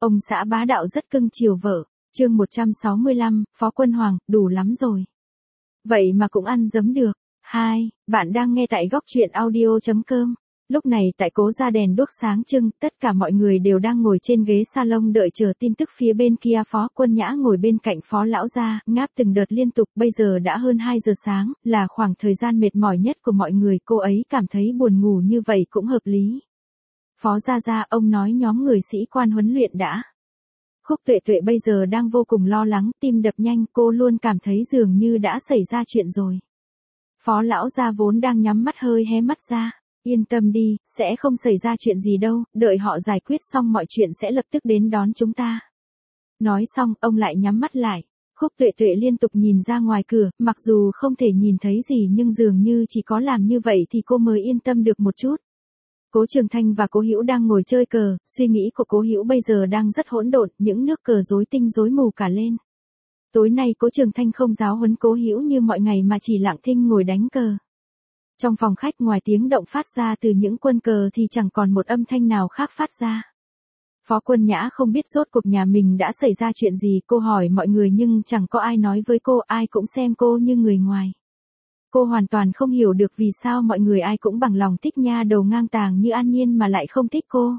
Ông xã bá đạo rất cưng chiều vợ. Chương 165, Phó Quân Hoàng, đủ lắm rồi. Vậy mà cũng ăn dấm được. 2. Bạn đang nghe tại góc truyện audio.com. Lúc này tại Cố Gia đèn đuốc sáng trưng, tất cả mọi người đều đang ngồi trên ghế salon đợi chờ tin tức. Phía bên kia Phó Quân Nhã ngồi bên cạnh Phó Lão Gia, ngáp từng đợt liên tục. Bây giờ đã hơn 2 giờ sáng, là khoảng thời gian mệt mỏi nhất của mọi người. Cô ấy cảm thấy buồn ngủ như vậy cũng hợp lý. Phó Gia Gia, ông nói nhóm người sĩ quan huấn luyện đã. Khúc Tuệ Tuệ bây giờ đang vô cùng lo lắng, tim đập nhanh, cô luôn cảm thấy dường như đã xảy ra chuyện rồi. Phó Lão Gia vốn đang nhắm mắt hơi hé mắt ra. Yên tâm đi, sẽ không xảy ra chuyện gì đâu, đợi họ giải quyết xong mọi chuyện sẽ lập tức đến đón chúng ta. Nói xong, ông lại nhắm mắt lại. Khúc Tuệ Tuệ liên tục nhìn ra ngoài cửa, mặc dù không thể nhìn thấy gì nhưng dường như chỉ có làm như vậy thì cô mới yên tâm được một chút. Cố Trường Thanh và Cố Hữu đang ngồi chơi cờ, suy nghĩ của Cố Hữu bây giờ đang rất hỗn độn, những nước cờ rối tinh rối mù cả lên. Tối nay Cố Trường Thanh không giáo huấn Cố Hữu như mọi ngày mà chỉ lặng thinh ngồi đánh cờ. Trong phòng khách ngoài tiếng động phát ra từ những quân cờ thì chẳng còn một âm thanh nào khác phát ra. Phó Quân Nhã không biết rốt cuộc nhà mình đã xảy ra chuyện gì, cô hỏi mọi người nhưng chẳng có ai nói với cô, ai cũng xem cô như người ngoài. Cô hoàn toàn không hiểu được vì sao mọi người ai cũng bằng lòng thích nha đầu ngang tàng như An Nhiên mà lại không thích cô.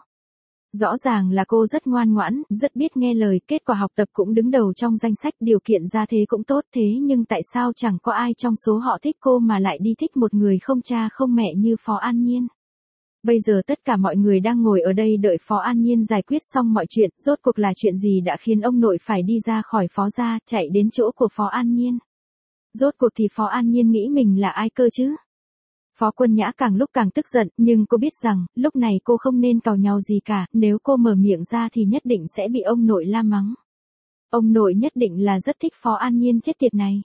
Rõ ràng là cô rất ngoan ngoãn, rất biết nghe lời, kết quả học tập cũng đứng đầu trong danh sách, điều kiện ra thế cũng tốt, thế nhưng tại sao chẳng có ai trong số họ thích cô mà lại đi thích một người không cha không mẹ như Phó An Nhiên. Bây giờ tất cả mọi người đang ngồi ở đây đợi Phó An Nhiên giải quyết xong mọi chuyện, rốt cuộc là chuyện gì đã khiến ông nội phải đi ra khỏi Phó gia, chạy đến chỗ của Phó An Nhiên. Rốt cuộc thì Phó An Nhiên nghĩ mình là ai cơ chứ? Phó Quân Nhã càng lúc càng tức giận, nhưng cô biết rằng, lúc này cô không nên càu nhàu gì cả, nếu cô mở miệng ra thì nhất định sẽ bị ông nội la mắng. Ông nội nhất định là rất thích Phó An Nhiên chết tiệt này.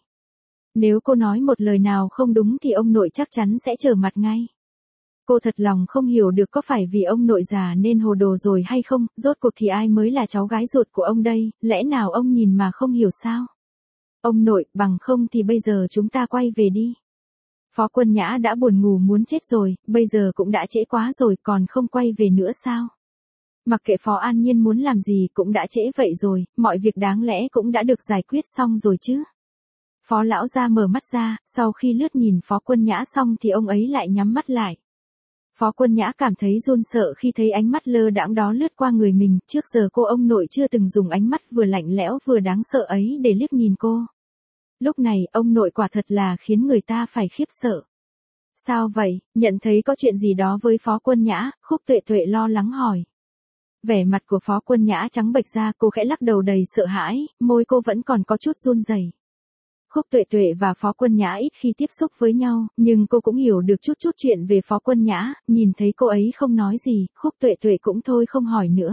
Nếu cô nói một lời nào không đúng thì ông nội chắc chắn sẽ trở mặt ngay. Cô thật lòng không hiểu được có phải vì ông nội già nên hồ đồ rồi hay không, rốt cuộc thì ai mới là cháu gái ruột của ông đây, lẽ nào ông nhìn mà không hiểu sao? Ông nội, bằng không thì bây giờ chúng ta quay về đi. Phó Quân Nhã đã buồn ngủ muốn chết rồi, bây giờ cũng đã trễ quá rồi, còn không quay về nữa sao? Mặc kệ Phó An Nhiên muốn làm gì cũng đã trễ vậy rồi, mọi việc đáng lẽ cũng đã được giải quyết xong rồi chứ. Phó Lão Gia mở mắt ra, sau khi lướt nhìn Phó Quân Nhã xong thì ông ấy lại nhắm mắt lại. Phó Quân Nhã cảm thấy run sợ khi thấy ánh mắt lơ đãng đó lướt qua người mình, trước giờ cô ông nội chưa từng dùng ánh mắt vừa lạnh lẽo vừa đáng sợ ấy để liếc nhìn cô. Lúc này, ông nội quả thật là khiến người ta phải khiếp sợ. Sao vậy, nhận thấy có chuyện gì đó với Phó Quân Nhã, Khúc Tuệ Tuệ lo lắng hỏi. Vẻ mặt của Phó Quân Nhã trắng bệch ra, cô khẽ lắc đầu đầy sợ hãi, môi cô vẫn còn có chút run rẩy. Khúc Tuệ Tuệ và Phó Quân Nhã ít khi tiếp xúc với nhau, nhưng cô cũng hiểu được chút chuyện về Phó Quân Nhã, nhìn thấy cô ấy không nói gì, Khúc Tuệ Tuệ cũng thôi không hỏi nữa.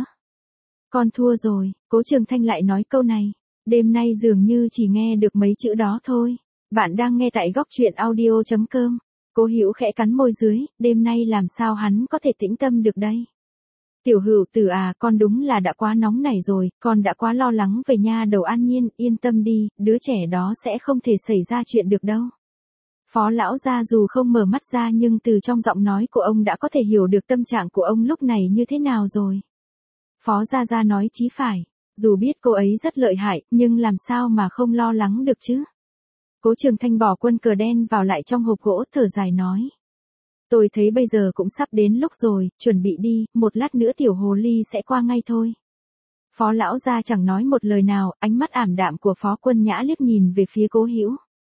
Con thua rồi, Cố Trường Thanh lại nói câu này. Đêm nay dường như chỉ nghe được mấy chữ đó thôi. Bạn đang nghe tại góc truyện audio.com. Cố Hữu khẽ cắn môi dưới, đêm nay làm sao hắn có thể tĩnh tâm được đây? Tiểu Hữu Tử à, con đúng là đã quá nóng nảy rồi, con đã quá lo lắng về nha đầu An Nhiên, yên tâm đi, đứa trẻ đó sẽ không thể xảy ra chuyện được đâu. Phó Lão Gia dù không mở mắt ra nhưng từ trong giọng nói của ông đã có thể hiểu được tâm trạng của ông lúc này như thế nào rồi. Phó Gia Gia nói chí phải. Dù biết cô ấy rất lợi hại, nhưng làm sao mà không lo lắng được chứ? Cố Trường Thanh bỏ quân cờ đen vào lại trong hộp gỗ, thở dài nói. Tôi thấy bây giờ cũng sắp đến lúc rồi, chuẩn bị đi, một lát nữa tiểu hồ ly sẽ qua ngay thôi. Phó Lão Gia chẳng nói một lời nào, ánh mắt ảm đạm của Phó Quân Nhã liếc nhìn về phía Cố Hữu.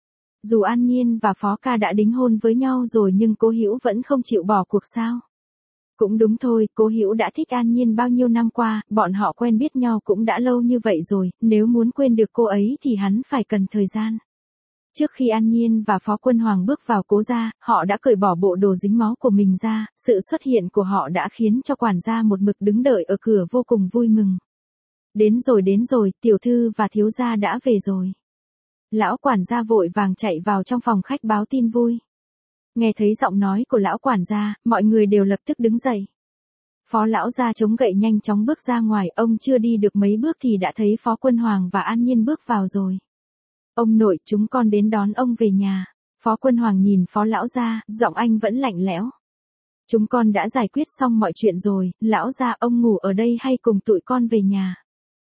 Dù An Nhiên và Phó Ca đã đính hôn với nhau rồi nhưng Cố Hữu vẫn không chịu bỏ cuộc sao? Cũng đúng thôi, Cố Hữu đã thích An Nhiên bao nhiêu năm qua, bọn họ quen biết nhau cũng đã lâu như vậy rồi, nếu muốn quên được cô ấy thì hắn phải cần thời gian. Trước khi An Nhiên và Phó Quân Hoàng bước vào Cố gia, họ đã cởi bỏ bộ đồ dính máu của mình ra, sự xuất hiện của họ đã khiến cho quản gia một mực đứng đợi ở cửa vô cùng vui mừng. Đến rồi, tiểu thư và thiếu gia đã về rồi. Lão quản gia vội vàng chạy vào trong phòng khách báo tin vui. Nghe thấy giọng nói của lão quản gia, mọi người đều lập tức đứng dậy. Phó Lão Gia chống gậy nhanh chóng bước ra ngoài, ông chưa đi được mấy bước thì đã thấy Phó Quân Hoàng và An Nhiên bước vào rồi. Ông nội, chúng con đến đón ông về nhà. Phó Quân Hoàng nhìn Phó Lão Gia, giọng anh vẫn lạnh lẽo. Chúng con đã giải quyết xong mọi chuyện rồi, Lão Gia ông ngủ ở đây hay cùng tụi con về nhà?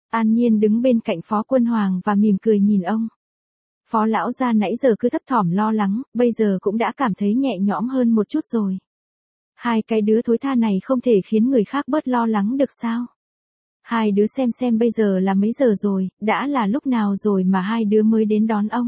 An Nhiên đứng bên cạnh Phó Quân Hoàng và mỉm cười nhìn ông. Phó lão gia nãy giờ cứ thấp thỏm lo lắng, bây giờ cũng đã cảm thấy nhẹ nhõm hơn một chút rồi. Hai cái đứa thối tha này không thể khiến người khác bớt lo lắng được sao? Hai đứa xem bây giờ là mấy giờ rồi, đã là lúc nào rồi mà hai đứa mới đến đón ông.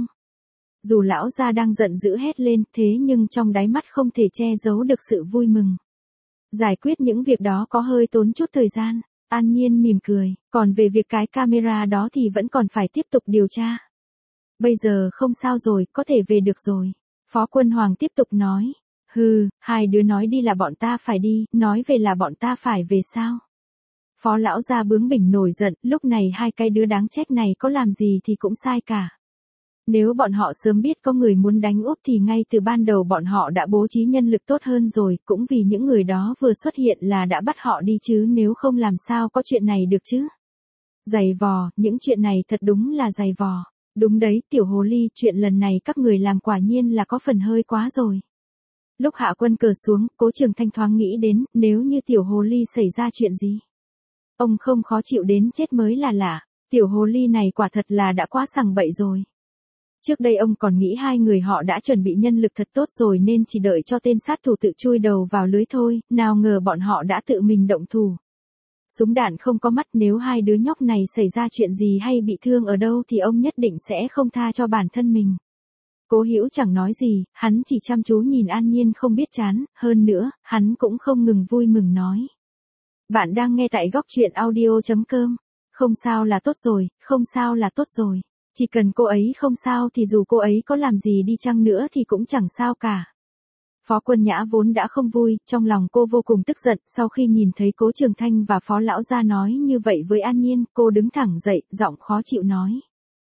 Dù lão gia đang giận dữ hét lên, thế nhưng trong đáy mắt không thể che giấu được sự vui mừng. Giải quyết những việc đó có hơi tốn chút thời gian, An Nhiên mỉm cười, còn về việc cái camera đó thì vẫn còn phải tiếp tục điều tra. Bây giờ không sao rồi, có thể về được rồi. Phó Quân Hoàng tiếp tục nói. Hừ, hai đứa nói đi là bọn ta phải đi, nói về là bọn ta phải về sao? Phó lão gia bướng bỉnh nổi giận, lúc này hai cái đứa đáng chết này có làm gì thì cũng sai cả. Nếu bọn họ sớm biết có người muốn đánh úp thì ngay từ ban đầu bọn họ đã bố trí nhân lực tốt hơn rồi, cũng vì những người đó vừa xuất hiện là đã bắt họ đi chứ, nếu không làm sao có chuyện này được chứ. Giày vò, những chuyện này thật đúng là giày vò. Đúng đấy, tiểu hồ ly, chuyện lần này các người làm quả nhiên là có phần hơi quá rồi. Lúc hạ quân cờ xuống, Cố Trường Thanh thoáng nghĩ đến, nếu như tiểu hồ ly xảy ra chuyện gì. Ông không khó chịu đến chết mới là lạ, tiểu hồ ly này quả thật là đã quá sằng bậy rồi. Trước đây ông còn nghĩ hai người họ đã chuẩn bị nhân lực thật tốt rồi nên chỉ đợi cho tên sát thủ tự chui đầu vào lưới thôi, nào ngờ bọn họ đã tự mình động thủ. Súng đạn không có mắt, nếu hai đứa nhóc này xảy ra chuyện gì hay bị thương ở đâu thì ông nhất định sẽ không tha cho bản thân mình. Cố Hữu chẳng nói gì, hắn chỉ chăm chú nhìn An Nhiên không biết chán, hơn nữa, hắn cũng không ngừng vui mừng nói. Bạn đang nghe tại góc truyện audio.com. Không sao là tốt rồi, không sao là tốt rồi. Chỉ cần cô ấy không sao thì dù cô ấy có làm gì đi chăng nữa thì cũng chẳng sao cả. Phó Quân Nhã vốn đã không vui, trong lòng cô vô cùng tức giận, sau khi nhìn thấy Cố Trường Thanh và Phó Lão gia nói như vậy với An Nhiên, cô đứng thẳng dậy, giọng khó chịu nói.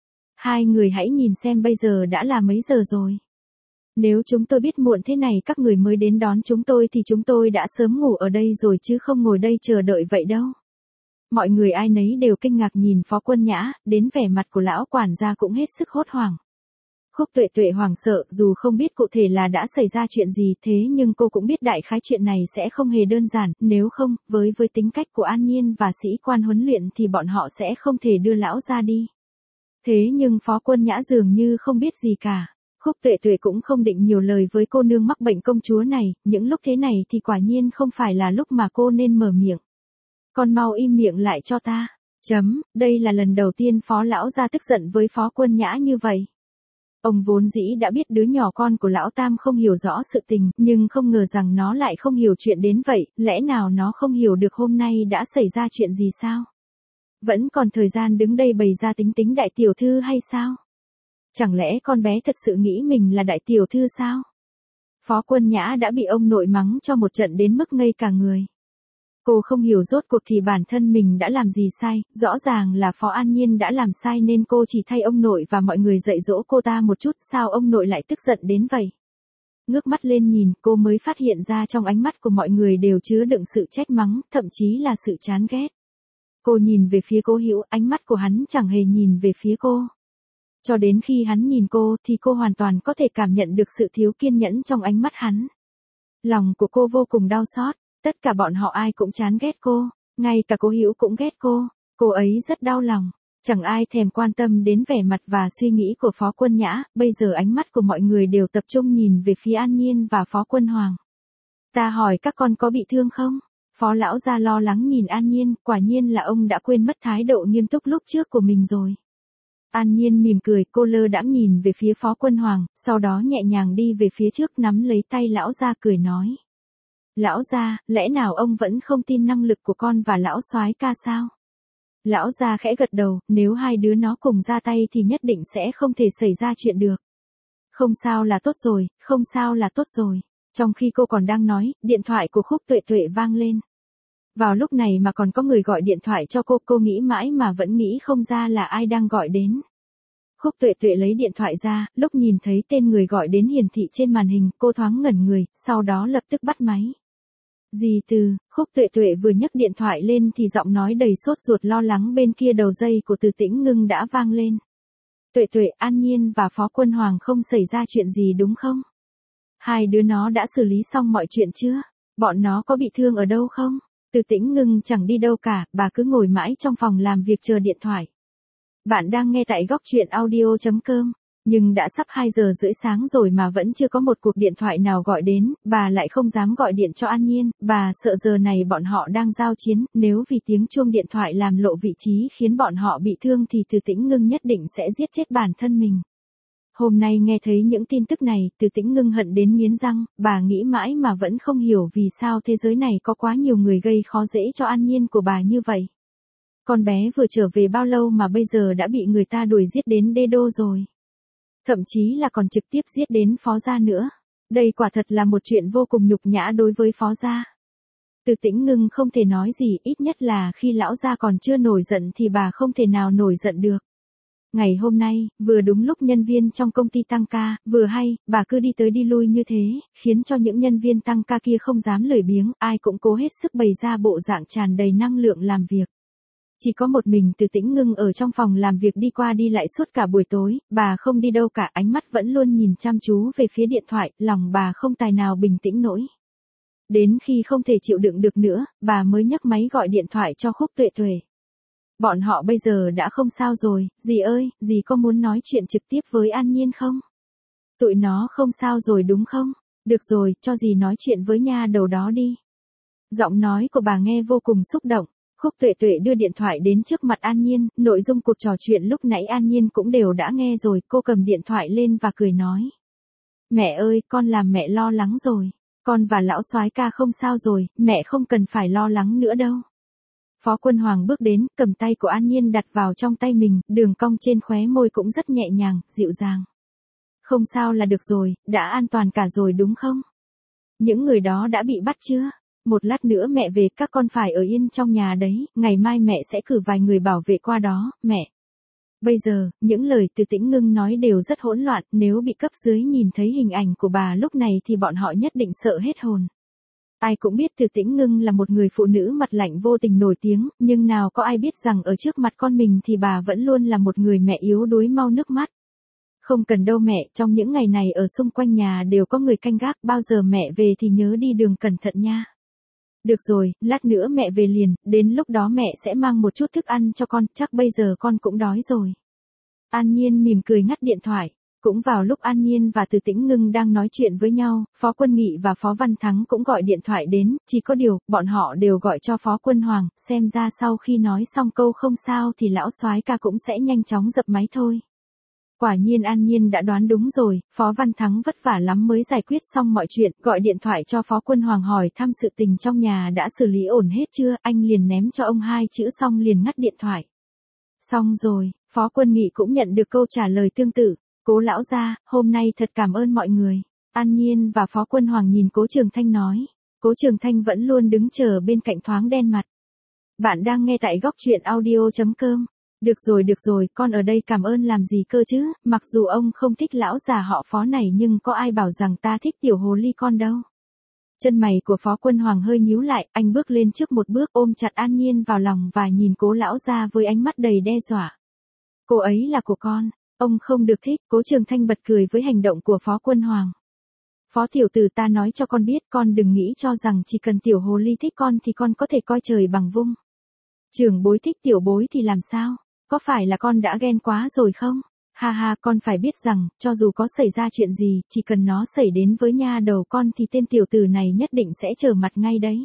Hai người hãy nhìn xem bây giờ đã là mấy giờ rồi. Nếu chúng tôi biết muộn thế này các người mới đến đón chúng tôi thì chúng tôi đã sớm ngủ ở đây rồi chứ không ngồi đây chờ đợi vậy đâu. Mọi người ai nấy đều kinh ngạc nhìn Phó Quân Nhã, đến vẻ mặt của lão quản gia cũng hết sức hốt hoảng. Khúc Tuệ Tuệ hoảng sợ, dù không biết cụ thể là đã xảy ra chuyện gì thế nhưng cô cũng biết đại khái chuyện này sẽ không hề đơn giản, nếu không, với tính cách của An Nhiên và sĩ quan huấn luyện thì bọn họ sẽ không thể đưa lão ra đi. Thế nhưng Phó Quân Nhã dường như không biết gì cả. Khúc Tuệ Tuệ cũng không định nhiều lời với cô nương mắc bệnh công chúa này, những lúc thế này thì quả nhiên không phải là lúc mà cô nên mở miệng. Con mau im miệng lại cho ta. Đây là lần đầu tiên Phó Lão gia tức giận với Phó Quân Nhã như vậy. Ông vốn dĩ đã biết đứa nhỏ con của Lão Tam không hiểu rõ sự tình, nhưng không ngờ rằng nó lại không hiểu chuyện đến vậy, lẽ nào nó không hiểu được hôm nay đã xảy ra chuyện gì sao? Vẫn còn thời gian đứng đây bày ra tính tính đại tiểu thư hay sao? Chẳng lẽ con bé thật sự nghĩ mình là đại tiểu thư sao? Phó Quân Nhã đã bị ông nội mắng cho một trận đến mức ngây cả người. Cô không hiểu rốt cuộc thì bản thân mình đã làm gì sai, rõ ràng là Phó An Nhiên đã làm sai nên cô chỉ thay ông nội và mọi người dạy dỗ cô ta một chút, sao ông nội lại tức giận đến vậy? Ngước mắt lên nhìn, cô mới phát hiện ra trong ánh mắt của mọi người đều chứa đựng sự trách mắng, thậm chí là sự chán ghét. Cô nhìn về phía Cố Hữu, ánh mắt của hắn chẳng hề nhìn về phía cô. Cho đến khi hắn nhìn cô thì cô hoàn toàn có thể cảm nhận được sự thiếu kiên nhẫn trong ánh mắt hắn. Lòng của cô vô cùng đau xót, tất cả bọn họ ai cũng chán ghét cô, ngay cả Cố Hữu cũng ghét cô ấy rất đau lòng. Chẳng ai thèm quan tâm đến vẻ mặt và suy nghĩ của Phó Quân Nhã, bây giờ ánh mắt của mọi người đều tập trung nhìn về phía An Nhiên và Phó Quân Hoàng. Ta hỏi các con có bị thương không? Phó Lão gia lo lắng nhìn An Nhiên, quả nhiên là ông đã quên mất thái độ nghiêm túc lúc trước của mình rồi. An Nhiên mỉm cười, cô lơ đãng nhìn về phía Phó Quân Hoàng, sau đó nhẹ nhàng đi về phía trước nắm lấy tay lão gia cười nói. Lão gia, lẽ nào ông vẫn không tin năng lực của con và lão soái ca sao? Lão gia khẽ gật đầu, nếu hai đứa nó cùng ra tay thì nhất định sẽ không thể xảy ra chuyện được. Không sao là tốt rồi, không sao là tốt rồi. Trong khi cô còn đang nói, điện thoại của Khúc Tuệ Tuệ vang lên. Vào lúc này mà còn có người gọi điện thoại cho cô nghĩ mãi mà vẫn nghĩ không ra là ai đang gọi đến. Khúc Tuệ Tuệ lấy điện thoại ra, lúc nhìn thấy tên người gọi đến hiển thị trên màn hình, cô thoáng ngẩn người, sau đó lập tức bắt máy. Dì Từ, Khúc Tuệ Tuệ vừa nhấc điện thoại lên thì giọng nói đầy sốt ruột lo lắng bên kia đầu dây của Từ Tĩnh Ngưng đã vang lên. Tuệ Tuệ, An Nhiên và Phó Quân Hoàng không xảy ra chuyện gì đúng không? Hai đứa nó đã xử lý xong mọi chuyện chưa? Bọn nó có bị thương ở đâu không? Từ Tĩnh Ngưng chẳng đi đâu cả, bà cứ ngồi mãi trong phòng làm việc chờ điện thoại. Bạn đang nghe tại góc truyện audio.com. Nhưng đã sắp 2 giờ rưỡi sáng rồi mà vẫn chưa có một cuộc điện thoại nào gọi đến, bà lại không dám gọi điện cho An Nhiên, bà sợ giờ này bọn họ đang giao chiến, nếu vì tiếng chuông điện thoại làm lộ vị trí khiến bọn họ bị thương thì Từ Tĩnh Ngưng nhất định sẽ giết chết bản thân mình. Hôm nay nghe thấy những tin tức này, Từ Tĩnh Ngưng hận đến nghiến răng, bà nghĩ mãi mà vẫn không hiểu vì sao thế giới này có quá nhiều người gây khó dễ cho An Nhiên của bà như vậy. Con bé vừa trở về bao lâu mà bây giờ đã bị người ta đuổi giết đến đê đô rồi. Thậm chí là còn trực tiếp giết đến phó gia nữa. Đây quả thật là một chuyện vô cùng nhục nhã đối với phó gia. Từ Tĩnh Ngưng không thể nói gì, ít nhất là khi lão gia còn chưa nổi giận thì bà không thể nào nổi giận được. Ngày hôm nay, vừa đúng lúc nhân viên trong công ty tăng ca, vừa hay, bà cứ đi tới đi lui như thế, khiến cho những nhân viên tăng ca kia không dám lười biếng, ai cũng cố hết sức bày ra bộ dạng tràn đầy năng lượng làm việc. Chỉ có một mình Từ Tĩnh Ngưng ở trong phòng làm việc đi qua đi lại suốt cả buổi tối, bà không đi đâu cả, ánh mắt vẫn luôn nhìn chăm chú về phía điện thoại, lòng bà không tài nào bình tĩnh nổi. Đến khi không thể chịu đựng được nữa, bà mới nhấc máy gọi điện thoại cho Khúc Tuệ Tuệ. Bọn họ bây giờ đã không sao rồi, dì ơi, dì có muốn nói chuyện trực tiếp với An Nhiên không? Tụi nó không sao rồi đúng không? Được rồi, cho dì nói chuyện với nha đầu đó đi. Giọng nói của bà nghe vô cùng xúc động. Khúc Tuệ Tuệ đưa điện thoại đến trước mặt An Nhiên, nội dung cuộc trò chuyện lúc nãy An Nhiên cũng đều đã nghe rồi, cô cầm điện thoại lên và cười nói. Mẹ ơi, con làm mẹ lo lắng rồi. Con và lão soái ca không sao rồi, mẹ không cần phải lo lắng nữa đâu. Phó Quân Hoàng bước đến, cầm tay của An Nhiên đặt vào trong tay mình, đường cong trên khóe môi cũng rất nhẹ nhàng, dịu dàng. Không sao là được rồi, đã an toàn cả rồi đúng không? Những người đó đã bị bắt chưa? Một lát nữa mẹ về, các con phải ở yên trong nhà đấy, ngày mai mẹ sẽ cử vài người bảo vệ qua đó, mẹ. Bây giờ, những lời Từ Tĩnh Ngưng nói đều rất hỗn loạn, nếu bị cấp dưới nhìn thấy hình ảnh của bà lúc này thì bọn họ nhất định sợ hết hồn. Ai cũng biết Từ Tĩnh Ngưng là một người phụ nữ mặt lạnh vô tình nổi tiếng, nhưng nào có ai biết rằng ở trước mặt con mình thì bà vẫn luôn là một người mẹ yếu đuối mau nước mắt. Không cần đâu mẹ, trong những ngày này ở xung quanh nhà đều có người canh gác, bao giờ mẹ về thì nhớ đi đường cẩn thận nha. Được rồi, lát nữa mẹ về liền, đến lúc đó mẹ sẽ mang một chút thức ăn cho con, chắc bây giờ con cũng đói rồi. An Nhiên mỉm cười ngắt điện thoại. Cũng vào lúc An Nhiên và Từ Tĩnh Ngưng đang nói chuyện với nhau, Phó Quân Nghị và Phó Văn Thắng cũng gọi điện thoại đến, chỉ có điều, bọn họ đều gọi cho Phó Quân Hoàng, xem ra sau khi nói xong câu không sao thì lão soái ca cũng sẽ nhanh chóng dập máy thôi. Quả nhiên An Nhiên đã đoán đúng rồi, Phó Văn Thắng vất vả lắm mới giải quyết xong mọi chuyện, gọi điện thoại cho Phó Quân Hoàng hỏi thăm sự tình trong nhà đã xử lý ổn hết chưa, anh liền ném cho ông 2 chữ xong liền ngắt điện thoại. Xong rồi, Phó Quân Nghị cũng nhận được câu trả lời tương tự. Cố lão gia, hôm nay thật cảm ơn mọi người. An Nhiên và Phó Quân Hoàng nhìn Cố Trường Thanh nói. Cố Trường Thanh vẫn luôn đứng chờ bên cạnh thoáng đen mặt. Bạn đang nghe tại góc truyện audio.com. Được rồi, con ở đây cảm ơn làm gì cơ chứ, mặc dù ông không thích lão già họ Phó này nhưng có ai bảo rằng ta thích tiểu hồ ly con đâu. Chân mày của Phó Quân Hoàng hơi nhíu lại, anh bước lên trước một bước ôm chặt An Nhiên vào lòng và nhìn Cố lão gia với ánh mắt đầy đe dọa. Cô ấy là của con. Ông không được thích, Cố Trường Thanh bật cười với hành động của Phó Quân Hoàng. Phó tiểu tử ta nói cho con biết, con đừng nghĩ cho rằng chỉ cần tiểu hồ ly thích con thì con có thể coi trời bằng vung. Trưởng bối thích tiểu bối thì làm sao? Có phải là con đã ghen quá rồi không? Ha ha, con phải biết rằng, cho dù có xảy ra chuyện gì, chỉ cần nó xảy đến với nha đầu con thì tên tiểu tử này nhất định sẽ trở mặt ngay đấy.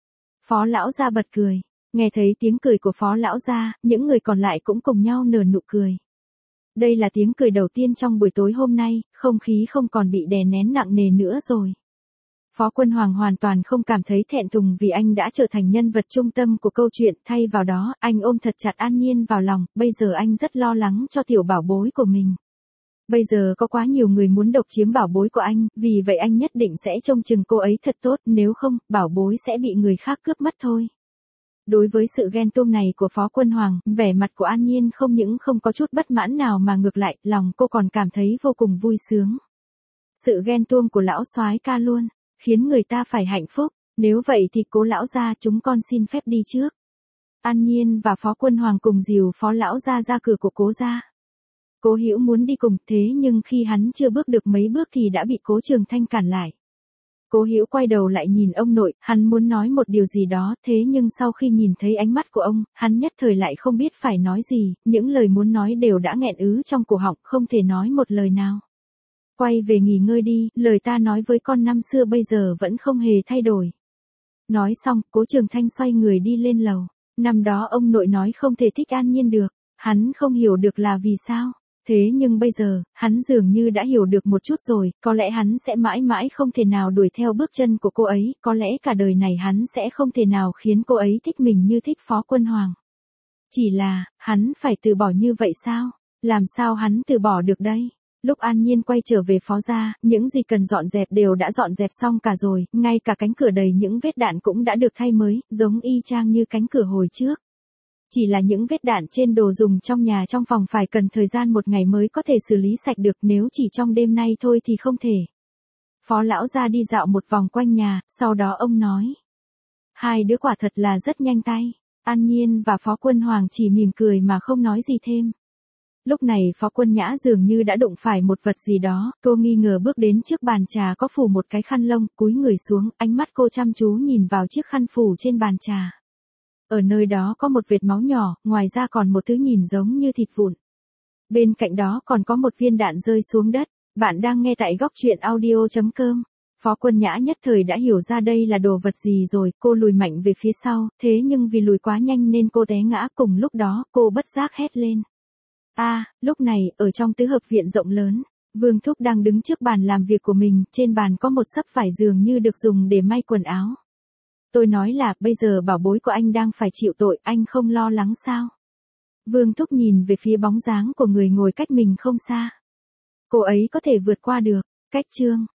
Phó lão gia bật cười. Nghe thấy tiếng cười của Phó lão gia, những người còn lại cũng cùng nhau nở nụ cười. Đây là tiếng cười đầu tiên trong buổi tối hôm nay, không khí không còn bị đè nén nặng nề nữa rồi. Phó Quân Hoàng hoàn toàn không cảm thấy thẹn thùng vì anh đã trở thành nhân vật trung tâm của câu chuyện, thay vào đó, anh ôm thật chặt An Nhiên vào lòng, bây giờ anh rất lo lắng cho tiểu bảo bối của mình. Bây giờ có quá nhiều người muốn độc chiếm bảo bối của anh, vì vậy anh nhất định sẽ trông chừng cô ấy thật tốt, nếu không, bảo bối sẽ bị người khác cướp mất thôi. Đối với sự ghen tuông này của Phó Quân Hoàng, vẻ mặt của An Nhiên không những không có chút bất mãn nào mà ngược lại, lòng cô còn cảm thấy vô cùng vui sướng. Sự ghen tuông của lão soái ca luôn, khiến người ta phải hạnh phúc, nếu vậy thì Cố lão gia chúng con xin phép đi trước. An Nhiên và Phó Quân Hoàng cùng dìu Phó lão gia ra cửa của Cố gia. Cố Hữu muốn đi cùng thế nhưng khi hắn chưa bước được mấy bước thì đã bị Cố Trường Thanh cản lại. Cố Hữu quay đầu lại nhìn ông nội, hắn muốn nói một điều gì đó, thế nhưng sau khi nhìn thấy ánh mắt của ông, hắn nhất thời lại không biết phải nói gì, những lời muốn nói đều đã nghẹn ứ trong cổ họng, không thể nói một lời nào. Quay về nghỉ ngơi đi, lời ta nói với con năm xưa bây giờ vẫn không hề thay đổi. Nói xong, Cố Trường Thanh xoay người đi lên lầu. Năm đó ông nội nói không thể thích An Nhiên được, hắn không hiểu được là vì sao. Thế nhưng bây giờ, hắn dường như đã hiểu được một chút rồi, có lẽ hắn sẽ mãi mãi không thể nào đuổi theo bước chân của cô ấy, có lẽ cả đời này hắn sẽ không thể nào khiến cô ấy thích mình như thích Phó Quân Hoàng. Chỉ là, hắn phải từ bỏ như vậy sao? Làm sao hắn từ bỏ được đây? Lúc An Nhiên quay trở về Phó gia, những gì cần dọn dẹp đều đã dọn dẹp xong cả rồi, ngay cả cánh cửa đầy những vết đạn cũng đã được thay mới, giống y chang như cánh cửa hồi trước. Chỉ là những vết đạn trên đồ dùng trong nhà trong phòng phải cần thời gian một ngày mới có thể xử lý sạch được, nếu chỉ trong đêm nay thôi thì không thể. Phó lão gia đi dạo một vòng quanh nhà, sau đó ông nói. Hai đứa quả thật là rất nhanh tay. An Nhiên và Phó Quân Hoàng chỉ mỉm cười mà không nói gì thêm. Lúc này Phó Quân Nhã dường như đã đụng phải một vật gì đó, cô nghi ngờ bước đến trước bàn trà có phủ một cái khăn lông, cúi người xuống, ánh mắt cô chăm chú nhìn vào chiếc khăn phủ trên bàn trà. Ở nơi đó có một vệt máu nhỏ, ngoài ra còn một thứ nhìn giống như thịt vụn. Bên cạnh đó còn có một viên đạn rơi xuống đất. Bạn đang nghe tại góc truyện audio.com. Phó Quân Nhã nhất thời đã hiểu ra đây là đồ vật gì rồi, cô lùi mạnh về phía sau, thế nhưng vì lùi quá nhanh nên cô té ngã, cùng lúc đó cô bất giác hét lên. Lúc này, ở trong tứ hợp viện rộng lớn, Vương Thúc đang đứng trước bàn làm việc của mình, trên bàn có một xấp vải dường như được dùng để may quần áo. Tôi nói là, bây giờ bảo bối của anh đang phải chịu tội, anh không lo lắng sao? Vương Thúc nhìn về phía bóng dáng của người ngồi cách mình không xa. Cô ấy có thể vượt qua được. Cách chương